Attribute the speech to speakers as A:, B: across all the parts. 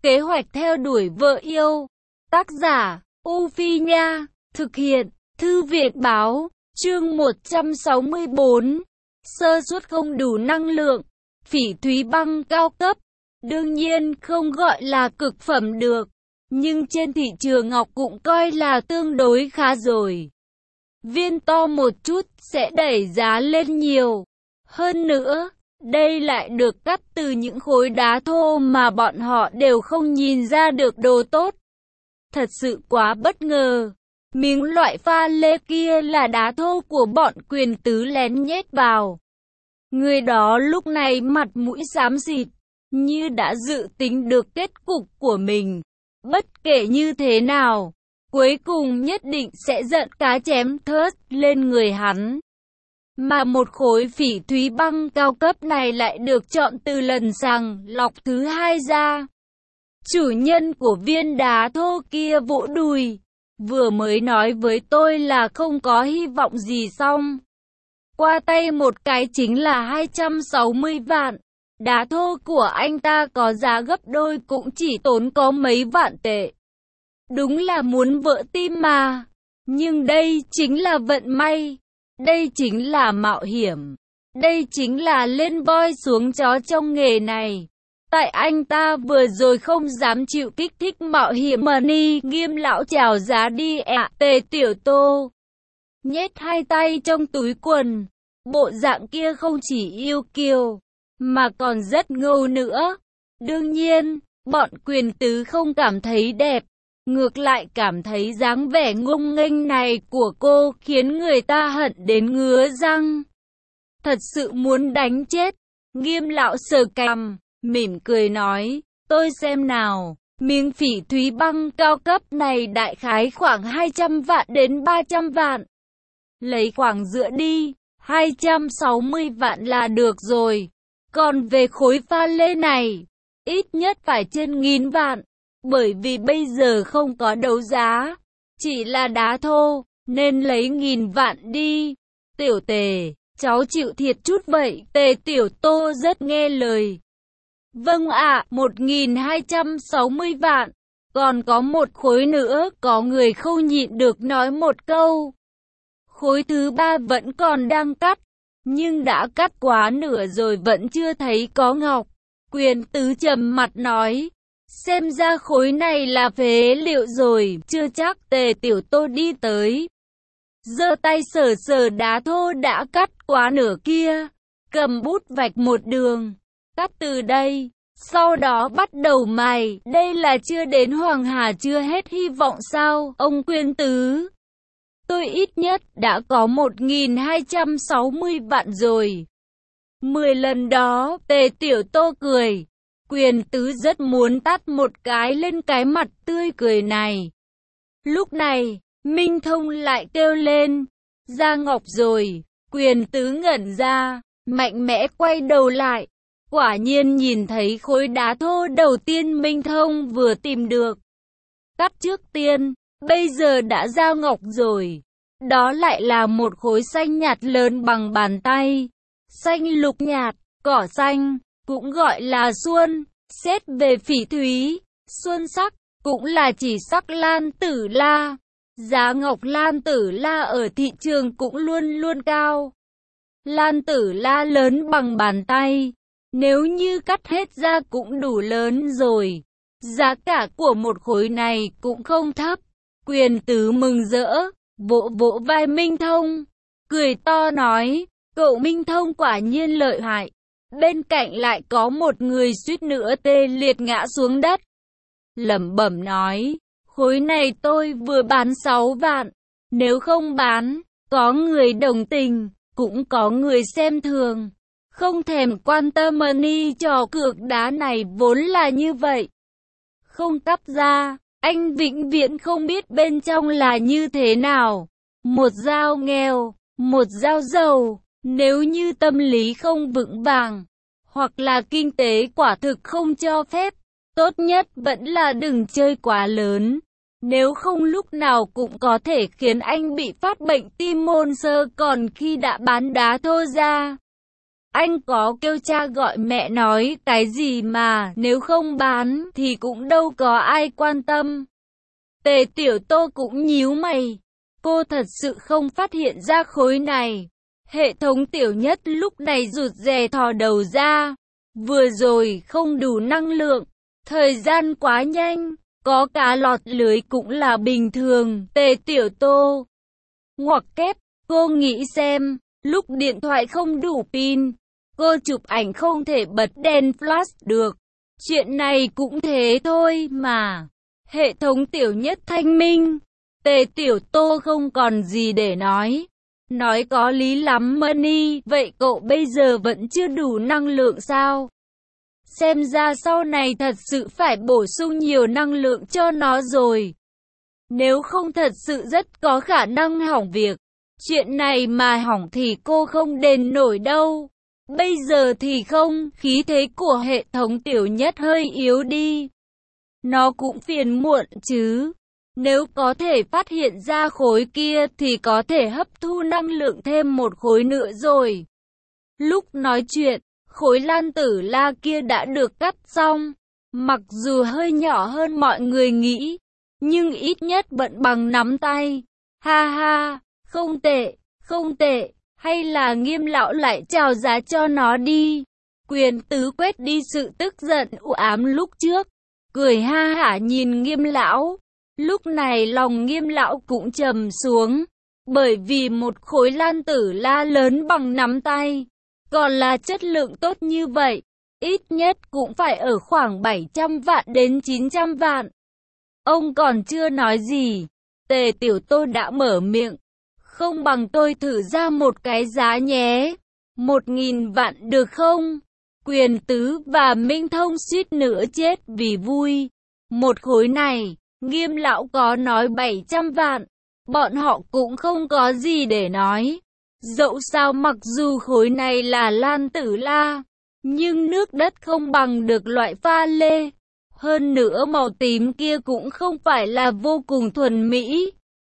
A: Kế hoạch theo đuổi vợ yêu. Tác giả, U Phi Nha. Thực hiện, Thư viện Báo. Chương 164. Sơ suất không đủ năng lượng. Phỉ thúy băng cao cấp. Đương nhiên không gọi là cực phẩm được. Nhưng trên thị trường ngọc cũng coi là tương đối khá rồi. Viên to một chút sẽ đẩy giá lên nhiều. Hơn nữa, đây lại được cắt từ những khối đá thô mà bọn họ đều không nhìn ra được đồ tốt. Thật sự quá bất ngờ. Miếng loại pha lê kia là đá thô của bọn quyền tứ lén nhét vào. Người đó lúc này mặt mũi xám xịt, như đã dự tính được kết cục của mình. Bất kể như thế nào, cuối cùng nhất định sẽ giận cá chém thớt lên người hắn. Mà một khối phỉ thúy băng cao cấp này lại được chọn từ lần sàng lọc thứ 2 ra. Chủ nhân của viên đá thô kia vỗ đùi, vừa mới nói với tôi là không có hy vọng gì xong. Qua tay một cái chính là 260 vạn. Đá thô của anh ta có giá gấp đôi cũng chỉ tốn có mấy vạn tệ. Đúng là muốn vỡ tim mà. Nhưng đây chính là vận may. Đây chính là mạo hiểm. Đây chính là lên voi xuống chó trong nghề này. Tại anh ta vừa rồi không dám chịu kích thích mạo hiểm mà ni Nghiêm lão chào giá đi Tề Tiểu Tô. Nhét hai tay trong túi quần. Bộ dạng kia không chỉ yêu kiều, mà còn rất ngầu nữa. Đương nhiên, bọn quyền tứ không cảm thấy đẹp. Ngược lại cảm thấy dáng vẻ ngông nghênh này của cô khiến người ta hận đến ngứa răng. Thật sự muốn đánh chết. Nghiêm lão sờ cằm, mỉm cười nói, tôi xem nào, miếng phỉ thúy băng cao cấp này đại khái khoảng 200 vạn đến 300 vạn. Lấy khoảng giữa đi, 260 vạn là được rồi. Còn về khối pha lê này, ít nhất phải trên 1.000 vạn. Bởi vì bây giờ không có đấu giá, chỉ là đá thô, nên lấy 1.000 vạn đi. Tiểu Tề, cháu chịu thiệt chút vậy. Tề Tiểu Tô rất nghe lời. Vâng ạ, 1.260 vạn. Còn có một khối nữa, có người không nhịn được nói một câu. Khối thứ 3 vẫn còn đang cắt, nhưng đã cắt quá nửa rồi vẫn chưa thấy có ngọc. Quyền tứ trầm mặt nói, xem ra khối này là phế liệu rồi, chưa chắc. Tề Tiểu Tô đi tới, giơ tay sờ sờ đá thô đã cắt quá nửa kia, cầm bút vạch một đường, cắt từ đây, sau đó bắt đầu mài. Đây là chưa đến Hoàng Hà chưa hết hy vọng sao, ông Quyền tứ? Tôi ít nhất đã có 1.260 vạn rồi. 10 lần đó, Tề Tiểu Tô cười. Quyền tứ rất muốn tát một cái lên cái mặt tươi cười này. Lúc này, Minh Thông lại kêu lên, ra ngọc rồi. Quyền tứ ngẩn ra, mạnh mẽ quay đầu lại. Quả nhiên nhìn thấy khối đá thô đầu tiên Minh Thông vừa tìm được. Cắt trước tiên, bây giờ đã ra ngọc rồi. Đó lại là một khối xanh nhạt lớn bằng bàn tay. Xanh lục nhạt, cỏ xanh, cũng gọi là xuân. Xét về phỉ thúy, xuân sắc, cũng là chỉ sắc lan tử la. Giá ngọc lan tử la ở thị trường cũng luôn luôn cao. Lan tử la lớn bằng bàn tay. Nếu như cắt hết ra cũng đủ lớn rồi. Giá cả của một khối này cũng không thấp. Quyền tứ mừng rỡ, vỗ vỗ vai Minh Thông, cười to nói, cậu Minh Thông quả nhiên lợi hại. Bên cạnh lại có một người suýt nữa tê liệt ngã xuống đất. Lẩm bẩm nói, khối này tôi vừa bán 6 vạn. Nếu không bán, có người đồng tình, cũng có người xem thường. Không thèm quan tâm money trò cược đá này vốn là như vậy. Không cắp ra, anh vĩnh viễn không biết bên trong là như thế nào. Một dao nghèo, một dao giàu. Nếu như tâm lý không vững vàng, hoặc là kinh tế quả thực không cho phép, tốt nhất vẫn là đừng chơi quá lớn. Nếu không lúc nào cũng có thể khiến anh bị phát bệnh tim môn sơ còn khi đã bán đá thô ra. Anh có kêu cha gọi mẹ nói cái gì mà nếu không bán thì cũng đâu có ai quan tâm. Tề Tiểu Tô cũng nhíu mày. Cô thật sự không phát hiện ra khối này. Hệ thống Tiểu Nhất lúc này rụt rè thò đầu ra. Vừa rồi không đủ năng lượng. Thời gian quá nhanh. Có cá lọt lưới cũng là bình thường. Tề Tiểu Tô ngoặc kép. Cô nghĩ xem. Lúc điện thoại không đủ pin. Cô chụp ảnh không thể bật đèn flash được. Chuyện này cũng thế thôi mà. Hệ thống Tiểu Nhất thanh minh. Tề Tiểu Tô không còn gì để nói. Nói có lý lắm Money. Vậy cậu bây giờ vẫn chưa đủ năng lượng sao? Xem ra sau này thật sự phải bổ sung nhiều năng lượng cho nó rồi. Nếu không thật sự rất có khả năng hỏng việc. Chuyện này mà hỏng thì cô không đền nổi đâu. Bây giờ thì không, khí thế của hệ thống Tiểu Nhất hơi yếu đi. Nó cũng phiền muộn chứ. Nếu có thể phát hiện ra khối kia thì có thể hấp thu năng lượng thêm một khối nữa rồi. Lúc nói chuyện, khối lan tử la kia đã được cắt xong. Mặc dù hơi nhỏ hơn mọi người nghĩ, nhưng ít nhất vẫn bằng nắm tay. Ha ha, không tệ, không tệ. Hay là Nghiêm lão lại chào giá cho nó đi. Quyền tứ quét đi sự tức giận u ám lúc trước. Cười ha hả nhìn Nghiêm lão. Lúc này lòng Nghiêm lão cũng trầm xuống. Bởi vì một khối lan tử la lớn bằng nắm tay. Còn là chất lượng tốt như vậy. Ít nhất cũng phải ở khoảng 700 vạn đến 900 vạn. Ông còn chưa nói gì. Tề Tiểu Tô đã mở miệng. Không bằng tôi thử ra một cái giá nhé. 1.000 vạn được không? Quyền tứ và Minh Thông suýt nữa chết vì vui. Một khối này, Nghiêm lão có nói 700 vạn. Bọn họ cũng không có gì để nói. Dẫu sao mặc dù khối này là lan tử la, nhưng nước đất không bằng được loại pha lê. Hơn nữa màu tím kia cũng không phải là vô cùng thuần mỹ.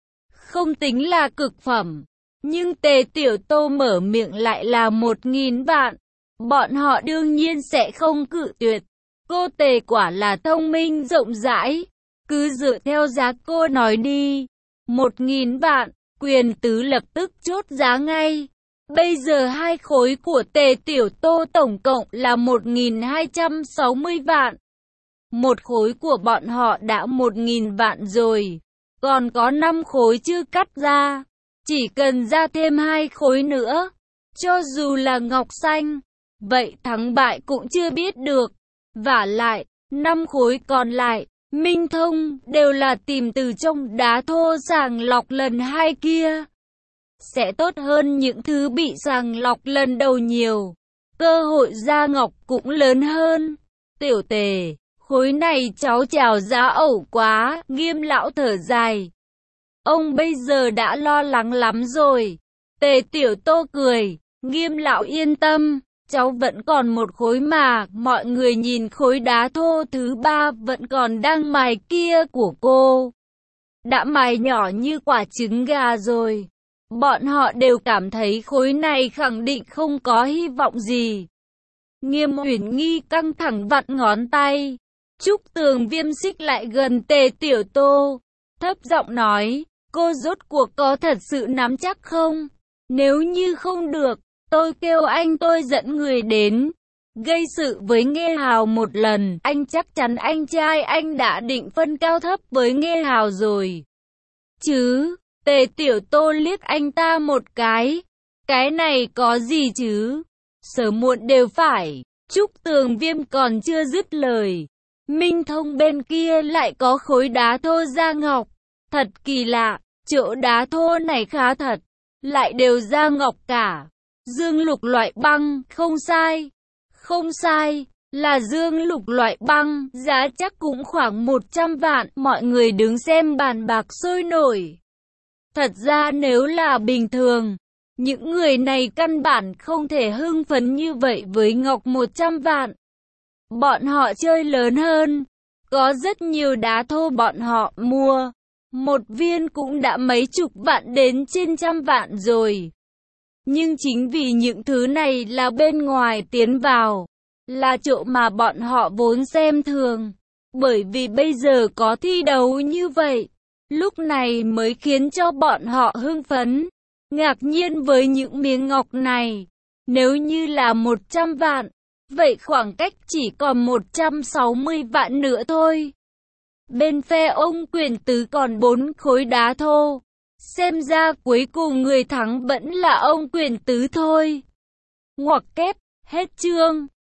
A: Không tính là cực phẩm. Nhưng Tề Tiểu Tô mở miệng lại là 1.000 vạn. Bọn họ đương nhiên sẽ không cự tuyệt. Cô Tề quả là thông minh rộng rãi. Cứ dựa theo giá cô nói đi. 1.000 vạn. Quyền tứ lập tức chốt giá ngay. Bây giờ hai khối của Tề Tiểu Tô tổng cộng là 1.260 vạn. Một khối của bọn họ đã 1.000 vạn rồi. Còn có 5 khối chưa cắt ra. Chỉ cần ra thêm 2 khối nữa. Cho dù là ngọc xanh. Vậy thắng bại cũng chưa biết được. Vả lại, 5 khối còn lại, Minh Thông, đều là tìm từ trong đá thô sàng lọc lần 2 kia. Sẽ tốt hơn những thứ bị sàng lọc lần đầu nhiều. Cơ hội ra ngọc cũng lớn hơn. Tiểu Tề, khối này cháu chào giá ẩu quá, Nghiêm lão thở dài. Ông bây giờ đã lo lắng lắm rồi. Tề Tiểu Tô cười, Nghiêm lão yên tâm. Cháu vẫn còn một khối mà, mọi người nhìn khối đá thô thứ 3 vẫn còn đang mài kia của cô. Đã mài nhỏ như quả trứng gà rồi. Bọn họ đều cảm thấy khối này khẳng định không có hy vọng gì. Nghiêm Uyển Nghi căng thẳng vặn ngón tay. Trúc Tường Viêm xích lại gần Tề Tiểu Tô. Thấp giọng nói, cô rốt cuộc có thật sự nắm chắc không? Nếu như không được, tôi kêu anh tôi dẫn người đến, gây sự với Nghê Hào một lần. Anh chắc chắn anh trai anh đã định phân cao thấp với Nghê Hào rồi. Chứ, Tề Tiểu Tô liếc anh ta một cái. Cái này có gì chứ? Sớm muộn đều phải. Trúc Tường Viêm còn chưa dứt lời. Minh Thông bên kia lại có khối đá thô da ngọc. Thật kỳ lạ, chỗ đá thô này khá thật. Lại đều da ngọc cả. Dương lục loại băng, không sai. Không sai, là dương lục loại băng, giá chắc cũng khoảng 100 vạn. Mọi người đứng xem bàn bạc sôi nổi. Thật ra nếu là bình thường, những người này căn bản không thể hưng phấn như vậy với ngọc 100 vạn. Bọn họ chơi lớn hơn. Có rất nhiều đá thô bọn họ mua. Một viên cũng đã mấy chục vạn đến trên trăm vạn rồi. Nhưng chính vì những thứ này là bên ngoài tiến vào, là chỗ mà bọn họ vốn xem thường. Bởi vì bây giờ có thi đấu như vậy, lúc này mới khiến cho bọn họ hưng phấn, ngạc nhiên với những miếng ngọc này. Nếu như là 100 vạn, vậy khoảng cách chỉ còn 160 vạn nữa thôi. Bên phe ông Quyền Tứ còn 4 khối đá thô. Xem ra cuối cùng người thắng vẫn là ông Quyền Tứ thôi. Ngoặc kép, hết chương.